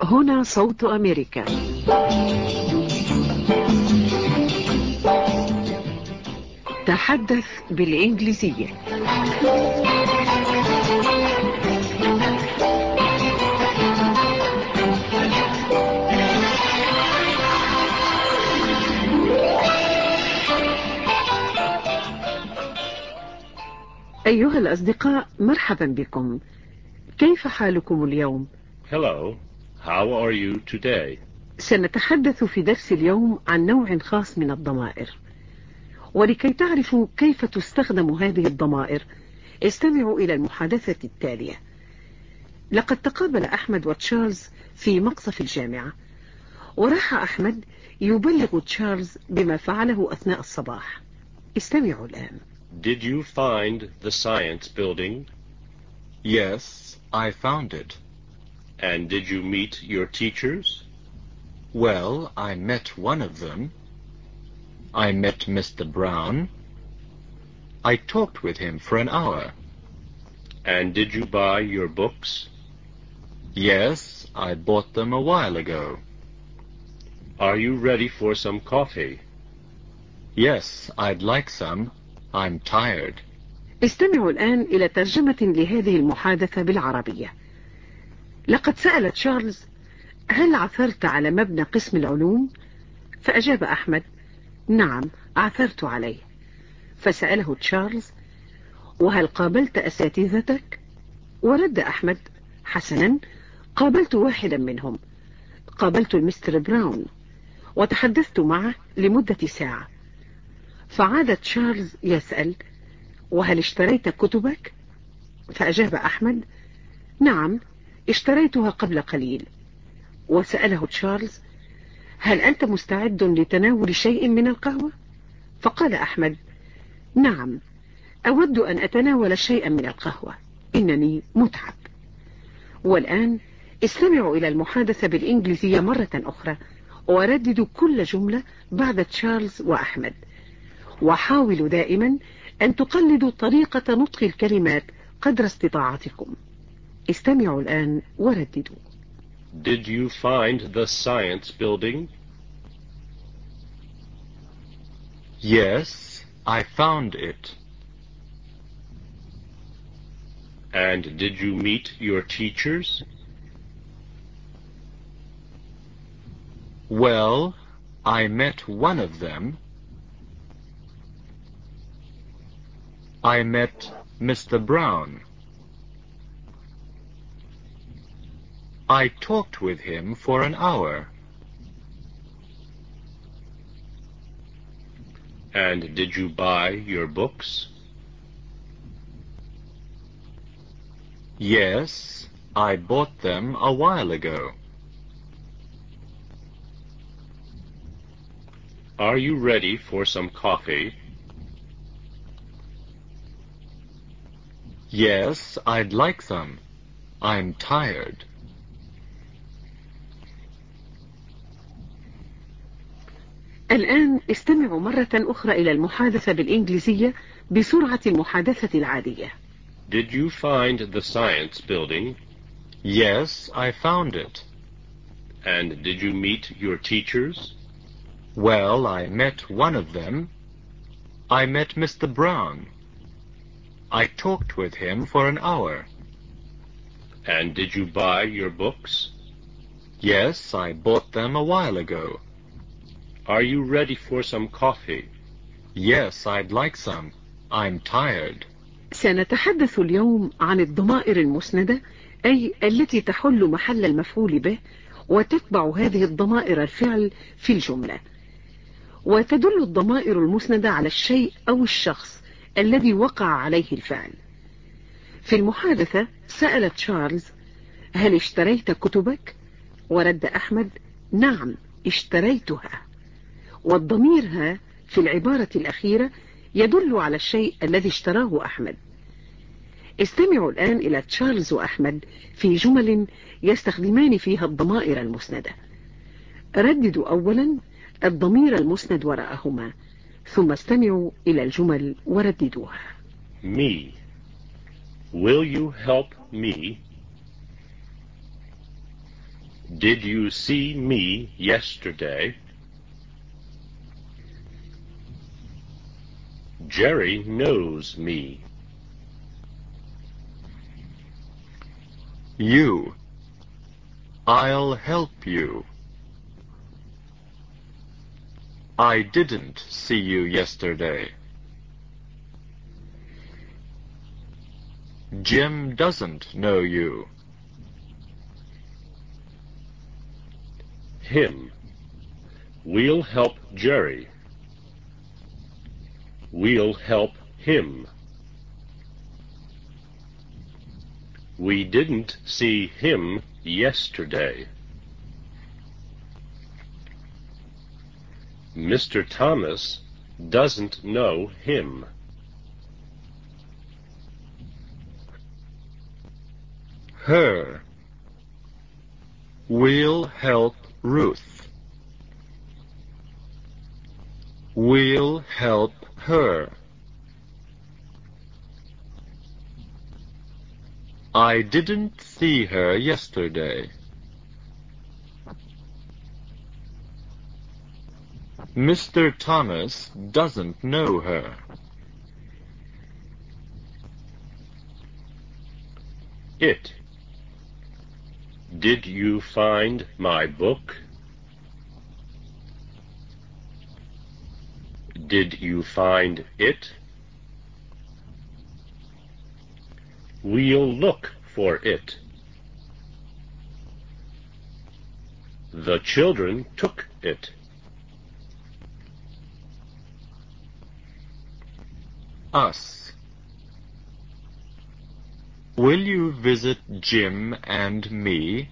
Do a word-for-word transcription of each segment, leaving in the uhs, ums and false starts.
هنا صوت أمريكا. تحدث بالإنجليزية. أيها الأصدقاء، مرحبا بكم. كيف حالكم اليوم؟ Hello, how are you today? سنتحدث في درس اليوم عن نوع خاص من الضمائر، ولكي تعرفوا كيف تستخدم هذه الضمائر استمعوا إلى المحادثة التالية. لقد تقابل أحمد وتشارلز في مقصف الجامعة، وراح أحمد يبلغ تشارلز بما فعله أثناء الصباح. استمعوا الآن. Did you find the science building? Yes, I found it. And did you meet your teachers? Well, I met one of them. I met Mister Brown. I talked with him for an hour. And did you buy your books? Yes, I bought them a while ago. Are you ready for some coffee? Yes, I'd like some. I'm tired. استمعوا الآن إلى ترجمة لهذه المحادثة بالعربية. لقد سأل تشارلز: هل عثرت على مبنى قسم العلوم؟ فأجاب أحمد: نعم، عثرت عليه. فسأله تشارلز: وهل قابلت أساتذتك؟ ورد أحمد: حسنا، قابلت واحدا منهم، قابلت المستر براون وتحدثت معه لمدة ساعة. فعاد تشارلز يسأل: وهل اشتريت كتبك؟ فأجاب أحمد: نعم، اشتريتها قبل قليل. وسأله تشارلز: هل أنت مستعد لتناول شيء من القهوة؟ فقال أحمد: نعم، أود أن أتناول شيئا من القهوة، إنني متعب. والآن استمعوا إلى المحادثة بالإنجليزية مرة أخرى، ورددوا كل جملة بعد تشارلز وأحمد، وحاولوا دائما أن تقلدوا طريقة نطق الكلمات قدر استطاعتكم. استمعوا الآن ورددوا. Did you find the science building? Yes, I found it. And did you meet your teachers? Well, I met one of them. I met Mister Brown. I talked with him for an hour. And did you buy your books? Yes, I bought them a while ago. Are you ready for some coffee? Yes, I'd like some. I'm tired. الآن استمعوا مرة أخرى إلى المحادثة بالإنجليزية بسرعة المحادثة العادية. Did you find the science building? Yes, I found it. And did you meet your teachers? Well, I met one of them. I met Mister Brown. I talked with him for an hour. And did you buy your books? Yes, I bought them a while ago. Are you ready for some coffee? Yes, I'd like some. I'm tired. سنتحدث اليوم عن الضمائر المسندة، أي التي تحل محل المفعول به، وتتبع هذه الضمائر الفعل في الجملة. وتدل الضمائر المسندة على الشيء أو الشخص الذي وقع عليه الفعل. في المحادثة سأل تشارلز: هل اشتريت كتبك؟ ورد أحمد: نعم، اشتريتها. والضمير ها في العبارة الأخيرة يدل على الشيء الذي اشتراه أحمد. استمعوا الآن إلى تشارلز وأحمد في جمل يستخدمان فيها الضمائر المسندة. رددوا أولا الضمير المسند وراءهما، ثم استمعوا إلى الجمل ورددوها. Me. Will you help me? Did you see me yesterday? Jerry knows me. You. I'll help you. I didn't see you yesterday. Jim doesn't know you. Him. We'll help Jerry. We'll help him. We didn't see him yesterday. Mister Thomas doesn't know him. Her. We'll help Ruth. We'll help her. I didn't see her yesterday. Mister Thomas doesn't know her. It. Did you find my book? Did you find it? We'll look for it. The children took it. Us. Will you visit Jim and me?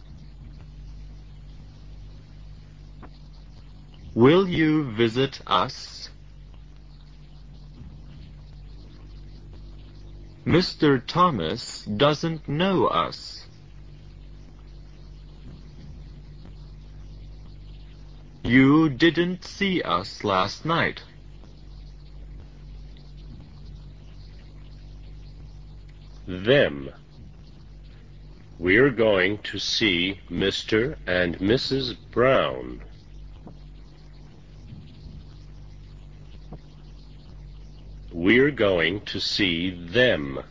Will you visit us? Mister Thomas doesn't know us. You didn't see us last night. Them. We're going to see Mister and Missus Brown. We're going to see them.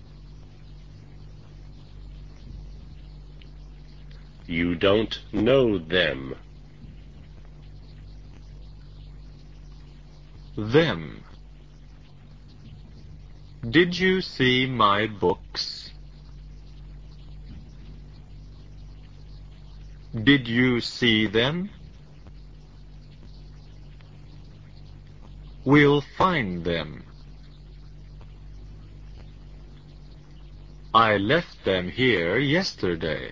You don't know them. Them. Did you see my books? Did you see them? We'll find them. I left them here yesterday.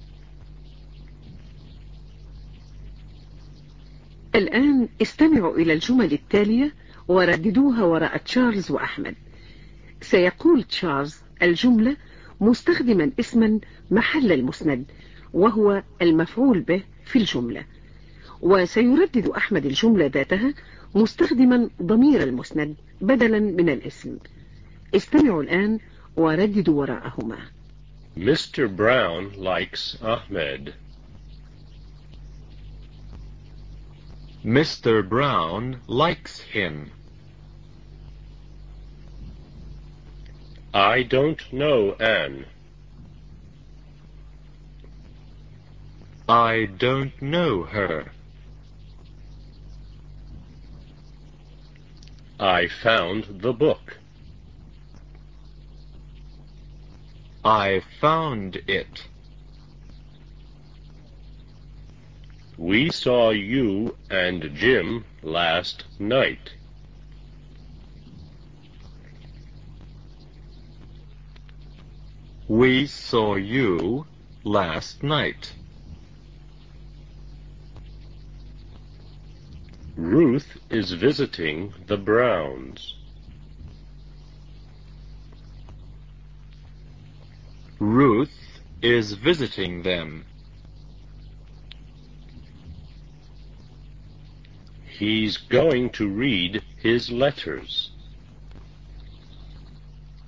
الآن استمعوا إلى الجمل التالية ورددوها وراء تشارلز وأحمد. سيقول تشارلز الجملة مستخدما اسما محل المسند وهو المفعول به في الجملة، وسيردد أحمد الجملة ذاتها مستخدما ضمير المسند بدلا من الاسم. استمعوا الآن ورددوا وراءهما. Mister Brown likes Ahmed. Mister Brown likes him. I don't know Anne. I don't know her. I found the book. I found it. We saw you and Jim last night. We saw you last night. Ruth is visiting the Browns. Ruth is visiting them. He's going to read his letters.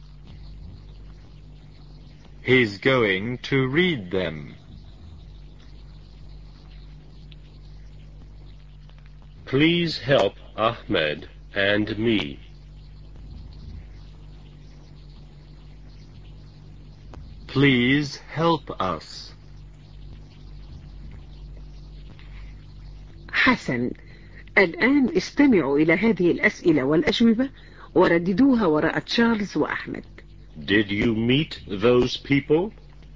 He's going to read them. Please help Ahmed and me. Please help us. حسن، الآن استمعوا إلى هذه الأسئلة والأجوبة ورددوها وراء تشارلز وأحمد. Did you meet those people?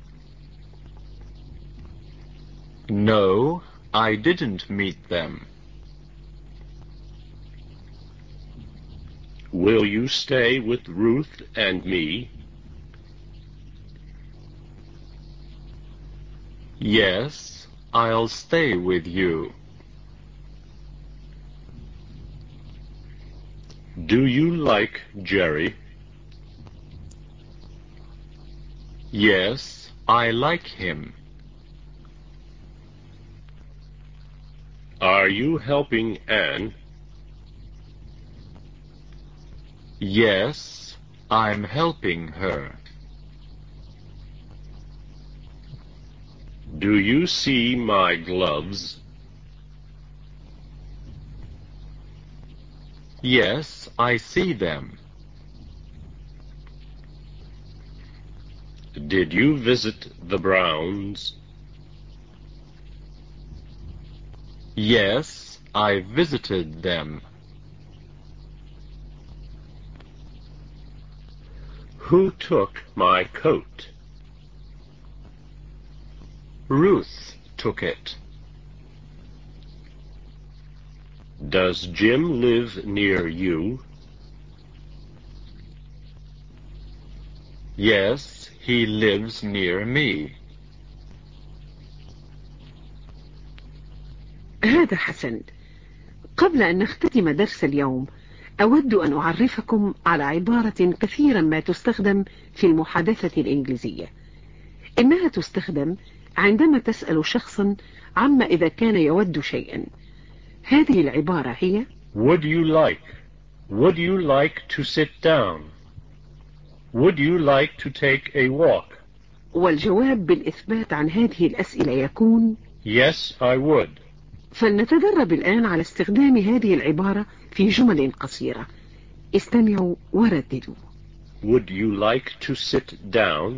No, I didn't meet them. Will you stay with Ruth and me? Yes, I'll stay with you. Do you like Jerry? Yes, I like him. Are you helping Anne? Yes, I'm helping her. Do you see my gloves? Yes, I see them. Did you visit the Browns? Yes, I visited them. Who took my coat? Ruth took it. Does Jim live near you? Yes, he lives near me. هذا حسن. قبل أن نختتم درس اليوم أود أن أعرفكم على عبارة كثيرا ما تستخدم في المحادثة الإنجليزية. إنها تستخدم عندما تسأل شخصا عما إذا كان يود شيئا. هذه العبارة هي Would you like? Would you like to sit down? Would you like to take a walk? والجواب بالإثبات عن هذه الأسئلة يكون Yes, I would. فلنتدرب الآن على استخدام هذه العبارة في جمل قصيرة. استمعوا ورددوا. Would you like to sit down?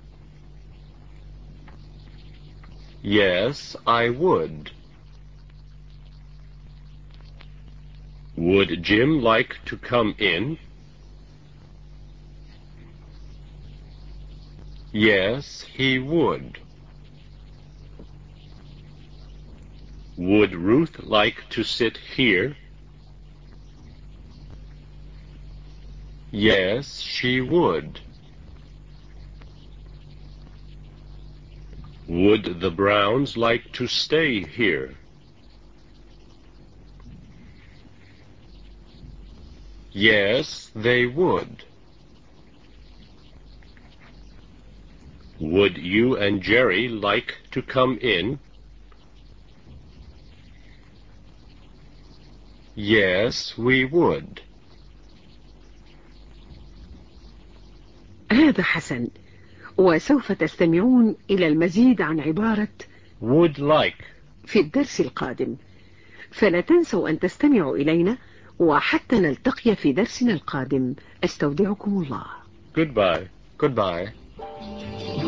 Yes, I would. Would Jim like to come in? Yes, he would. Would Ruth like to sit here? Yes, she would. Would the Browns like to stay here? Yes, they would. Would you and Jerry like to come in? Yes, we would. هذا حسن. وسوف تستمعون إلى المزيد عن عبارة Would like في الدرس القادم. فلا تنسوا أن تستمعوا إلينا وحتى نلتقي في درسنا القادم. أستودعكم الله. Goodbye. Goodbye.